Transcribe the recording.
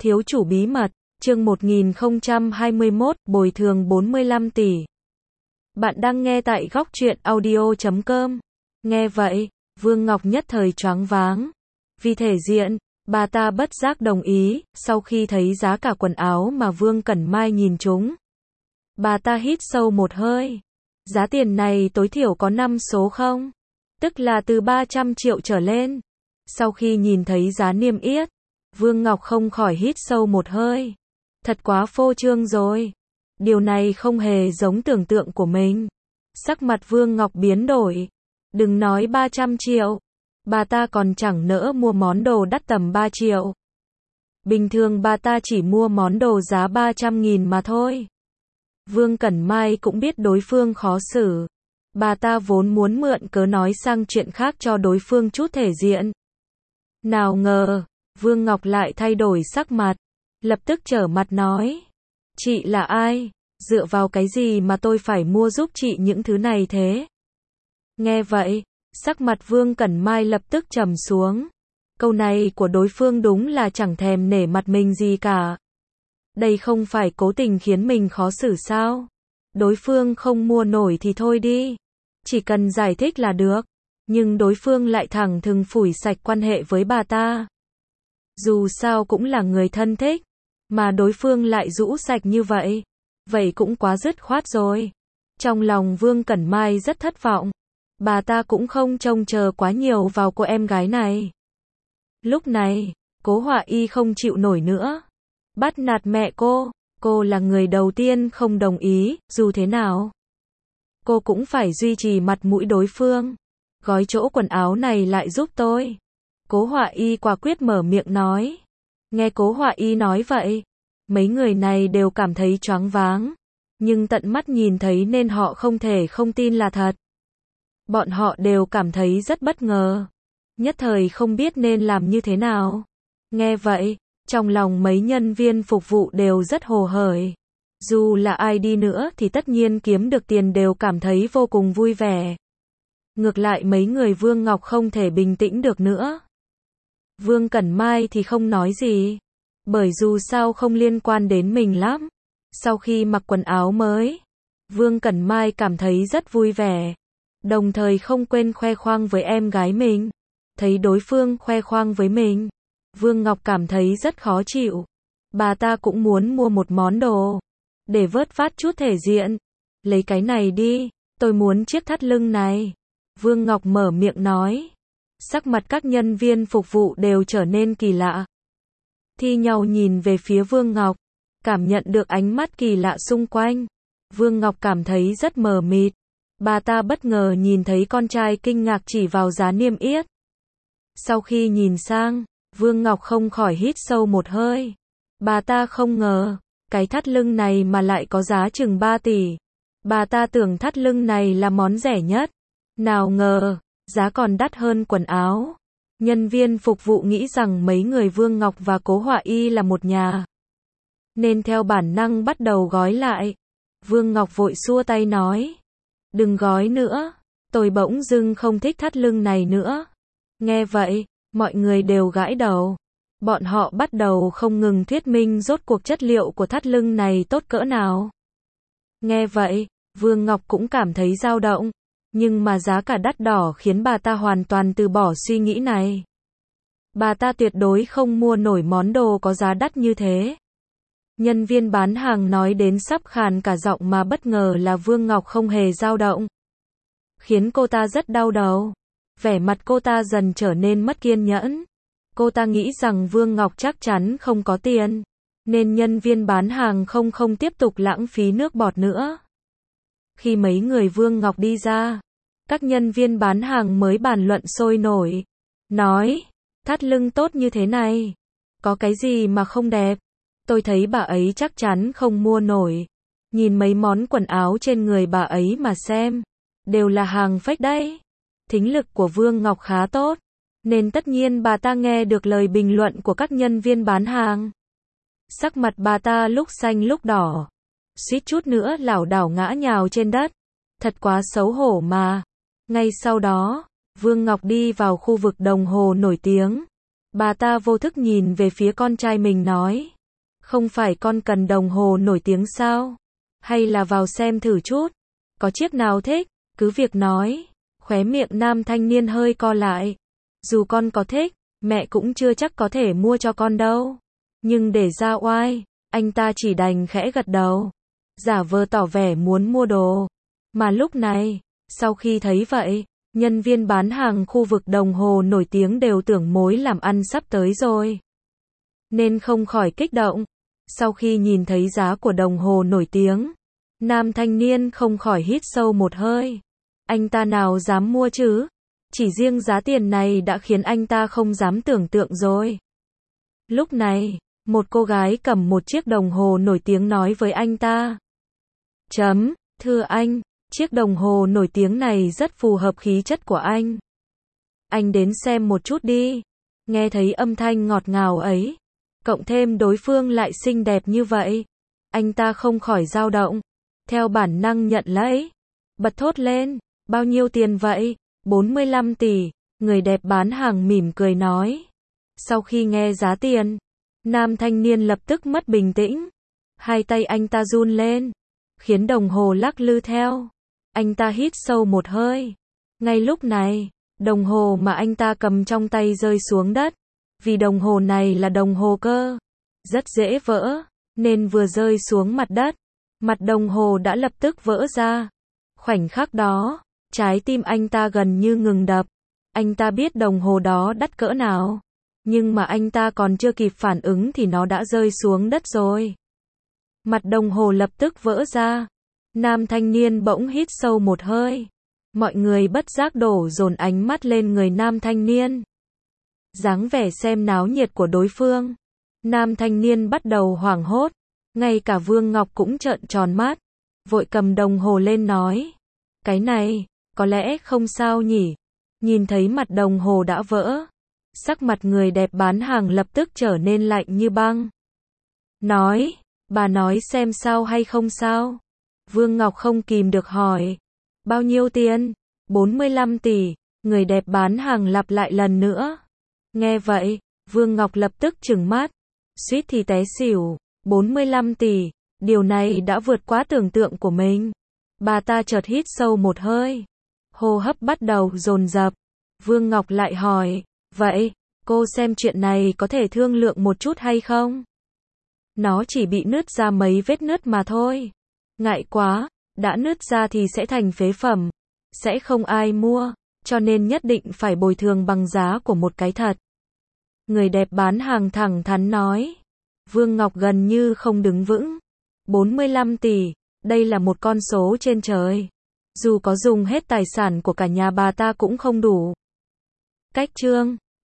Thiếu chủ bí mật, chương 1021, bồi thường 45 tỷ. Bạn đang nghe tại góc truyện audio.com. Nghe vậy, Vương Ngọc nhất thời choáng váng. Vì thể diện, bà ta bất giác đồng ý, sau khi thấy giá cả quần áo mà Vương Cẩn Mai nhìn trúng. Bà ta hít sâu một hơi. Giá tiền này tối thiểu có 5 số không? Tức là từ 300 triệu trở lên. Sau khi nhìn thấy giá niêm yết, Vương Ngọc không khỏi hít sâu một hơi. Thật quá phô trương rồi. Điều này không hề giống tưởng tượng của mình. Sắc mặt Vương Ngọc biến đổi. Đừng nói 300 triệu. Bà ta còn chẳng nỡ mua món đồ đắt tầm 3 triệu. Bình thường bà ta chỉ mua món đồ giá 300.000 mà thôi. Vương Cẩn Mai cũng biết đối phương khó xử. Bà ta vốn muốn mượn cớ nói sang chuyện khác cho đối phương chút thể diện. Nào ngờ, Vương Ngọc lại thay đổi sắc mặt. Lập tức trở mặt nói. Chị là ai? Dựa vào cái gì mà tôi phải mua giúp chị những thứ này thế? Nghe vậy, sắc mặt Vương Cẩn Mai lập tức trầm xuống. Câu này của đối phương đúng là chẳng thèm nể mặt mình gì cả. Đây không phải cố tình khiến mình khó xử sao? Đối phương không mua nổi thì thôi đi. Chỉ cần giải thích là được. Nhưng đối phương lại thẳng thừng phủi sạch quan hệ với bà ta. Dù sao cũng là người thân thích, mà đối phương lại rũ sạch như vậy. Vậy cũng quá dứt khoát rồi. Trong lòng Vương Cẩn Mai rất thất vọng. Bà ta cũng không trông chờ quá nhiều vào cô em gái này. Lúc này, Cố Họa Y không chịu nổi nữa. Bắt nạt mẹ cô là người đầu tiên không đồng ý, dù thế nào. Cô cũng phải duy trì mặt mũi đối phương. Gói chỗ quần áo này lại giúp tôi. Cố Họa Y quả quyết mở miệng nói. Nghe Cố Họa Y nói vậy, mấy người này đều cảm thấy choáng váng. Nhưng tận mắt nhìn thấy nên họ không thể không tin là thật. Bọn họ đều cảm thấy rất bất ngờ. Nhất thời không biết nên làm như thế nào. Nghe vậy, trong lòng mấy nhân viên phục vụ đều rất hồ hởi. Dù là ai đi nữa thì tất nhiên kiếm được tiền đều cảm thấy vô cùng vui vẻ. Ngược lại mấy người Vương Ngọc không thể bình tĩnh được nữa. Vương Cẩn Mai thì không nói gì. Bởi dù sao không liên quan đến mình lắm. Sau khi mặc quần áo mới, Vương Cẩn Mai cảm thấy rất vui vẻ. Đồng thời không quên khoe khoang với em gái mình. Thấy đối phương khoe khoang với mình, Vương Ngọc cảm thấy rất khó chịu. Bà ta cũng muốn mua một món đồ để vớt vát chút thể diện. Lấy cái này đi, tôi muốn chiếc thắt lưng này. Vương Ngọc mở miệng nói. Sắc mặt các nhân viên phục vụ đều trở nên kỳ lạ. Thi nhau nhìn về phía Vương Ngọc, cảm nhận được ánh mắt kỳ lạ xung quanh. Vương Ngọc cảm thấy rất mờ mịt. Bà ta bất ngờ nhìn thấy con trai kinh ngạc chỉ vào giá niêm yết. Sau khi nhìn sang, Vương Ngọc không khỏi hít sâu một hơi. Bà ta không ngờ, cái thắt lưng này mà lại có giá chừng 3 tỷ. Bà ta tưởng thắt lưng này là món rẻ nhất. Nào ngờ, giá còn đắt hơn quần áo. Nhân viên phục vụ nghĩ rằng mấy người Vương Ngọc và Cố Họa Y là một nhà. Nên theo bản năng bắt đầu gói lại. Vương Ngọc vội xua tay nói. Đừng gói nữa, tôi bỗng dưng không thích thắt lưng này nữa. Nghe vậy, mọi người đều gãi đầu. Bọn họ bắt đầu không ngừng thuyết minh rốt cuộc chất liệu của thắt lưng này tốt cỡ nào. Nghe vậy, Vương Ngọc cũng cảm thấy dao động. Nhưng mà giá cả đắt đỏ khiến bà ta hoàn toàn từ bỏ suy nghĩ này. Bà ta tuyệt đối không mua nổi món đồ có giá đắt như thế. Nhân viên bán hàng nói đến sắp khàn cả giọng mà bất ngờ là Vương Ngọc không hề dao động. Khiến cô ta rất đau đầu. Vẻ mặt cô ta dần trở nên mất kiên nhẫn. Cô ta nghĩ rằng Vương Ngọc chắc chắn không có tiền. Nên nhân viên bán hàng không tiếp tục lãng phí nước bọt nữa. Khi mấy người Vương Ngọc đi ra, các nhân viên bán hàng mới bàn luận sôi nổi. Nói, thắt lưng tốt như thế này, có cái gì mà không đẹp? Tôi thấy bà ấy chắc chắn không mua nổi. Nhìn mấy món quần áo trên người bà ấy mà xem, đều là hàng fake đấy. Thính lực của Vương Ngọc khá tốt, nên tất nhiên bà ta nghe được lời bình luận của các nhân viên bán hàng. Sắc mặt bà ta lúc xanh lúc đỏ, suýt chút nữa lảo đảo ngã nhào trên đất. Thật quá xấu hổ mà. Ngay sau đó, Vương Ngọc đi vào khu vực đồng hồ nổi tiếng. Bà ta vô thức nhìn về phía con trai mình nói. Không phải con cần đồng hồ nổi tiếng sao? Hay là vào xem thử chút? Có chiếc nào thích? Cứ việc nói. Khóe miệng nam thanh niên hơi co lại. Dù con có thích, mẹ cũng chưa chắc có thể mua cho con đâu. Nhưng để ra oai, anh ta chỉ đành khẽ gật đầu. Giả vờ tỏ vẻ muốn mua đồ. Mà lúc này, sau khi thấy vậy, nhân viên bán hàng khu vực đồng hồ nổi tiếng đều tưởng mối làm ăn sắp tới rồi. Nên không khỏi kích động. Sau khi nhìn thấy giá của đồng hồ nổi tiếng, nam thanh niên không khỏi hít sâu một hơi. Anh ta nào dám mua chứ? Chỉ riêng giá tiền này đã khiến anh ta không dám tưởng tượng rồi. Lúc này, một cô gái cầm một chiếc đồng hồ nổi tiếng nói với anh ta. Thưa anh, chiếc đồng hồ nổi tiếng này rất phù hợp khí chất của anh. Anh đến xem một chút đi. Nghe thấy âm thanh ngọt ngào ấy, cộng thêm đối phương lại xinh đẹp như vậy, anh ta không khỏi dao động, theo bản năng nhận lấy. Bật thốt lên, bao nhiêu tiền vậy? 45 tỷ, người đẹp bán hàng mỉm cười nói. Sau khi nghe giá tiền, nam thanh niên lập tức mất bình tĩnh. Hai tay anh ta run lên, khiến đồng hồ lắc lư theo. Anh ta hít sâu một hơi. Ngay lúc này, đồng hồ mà anh ta cầm trong tay rơi xuống đất. Vì đồng hồ này là đồng hồ cơ, rất dễ vỡ, nên vừa rơi xuống mặt đất, mặt đồng hồ đã lập tức vỡ ra. Khoảnh khắc đó, trái tim anh ta gần như ngừng đập. Anh ta biết đồng hồ đó đắt cỡ nào, nhưng mà anh ta còn chưa kịp phản ứng thì nó đã rơi xuống đất rồi. Mặt đồng hồ lập tức vỡ ra. Nam thanh niên bỗng hít sâu một hơi. Mọi người bất giác đổ dồn ánh mắt lên người nam thanh niên. Dáng vẻ xem náo nhiệt của đối phương. Nam thanh niên bắt đầu hoảng hốt. Ngay cả Vương Ngọc cũng trợn tròn mắt. Vội cầm đồng hồ lên nói. Cái này, có lẽ không sao nhỉ. Nhìn thấy mặt đồng hồ đã vỡ. Sắc mặt người đẹp bán hàng lập tức trở nên lạnh như băng. Nói, bà nói xem sao hay không sao? Vương Ngọc không kìm được hỏi. Bao nhiêu tiền? 45 tỷ. Người đẹp bán hàng lặp lại lần nữa. Nghe vậy, Vương Ngọc lập tức trừng mắt. Suýt thì té xỉu. 45 tỷ. Điều này đã vượt quá tưởng tượng của mình. Bà ta chợt hít sâu một hơi. Hô hấp bắt đầu dồn dập. Vương Ngọc lại hỏi. Vậy, cô xem chuyện này có thể thương lượng một chút hay không? Nó chỉ bị nứt ra mấy vết nứt mà thôi. Ngại quá, đã nứt ra thì sẽ thành phế phẩm. Sẽ không ai mua, cho nên nhất định phải bồi thường bằng giá của một cái thật. Người đẹp bán hàng thẳng thắn nói. Vương Ngọc gần như không đứng vững. 45 tỷ, đây là một con số trên trời. Dù có dùng hết tài sản của cả nhà bà ta cũng không đủ. Cách chương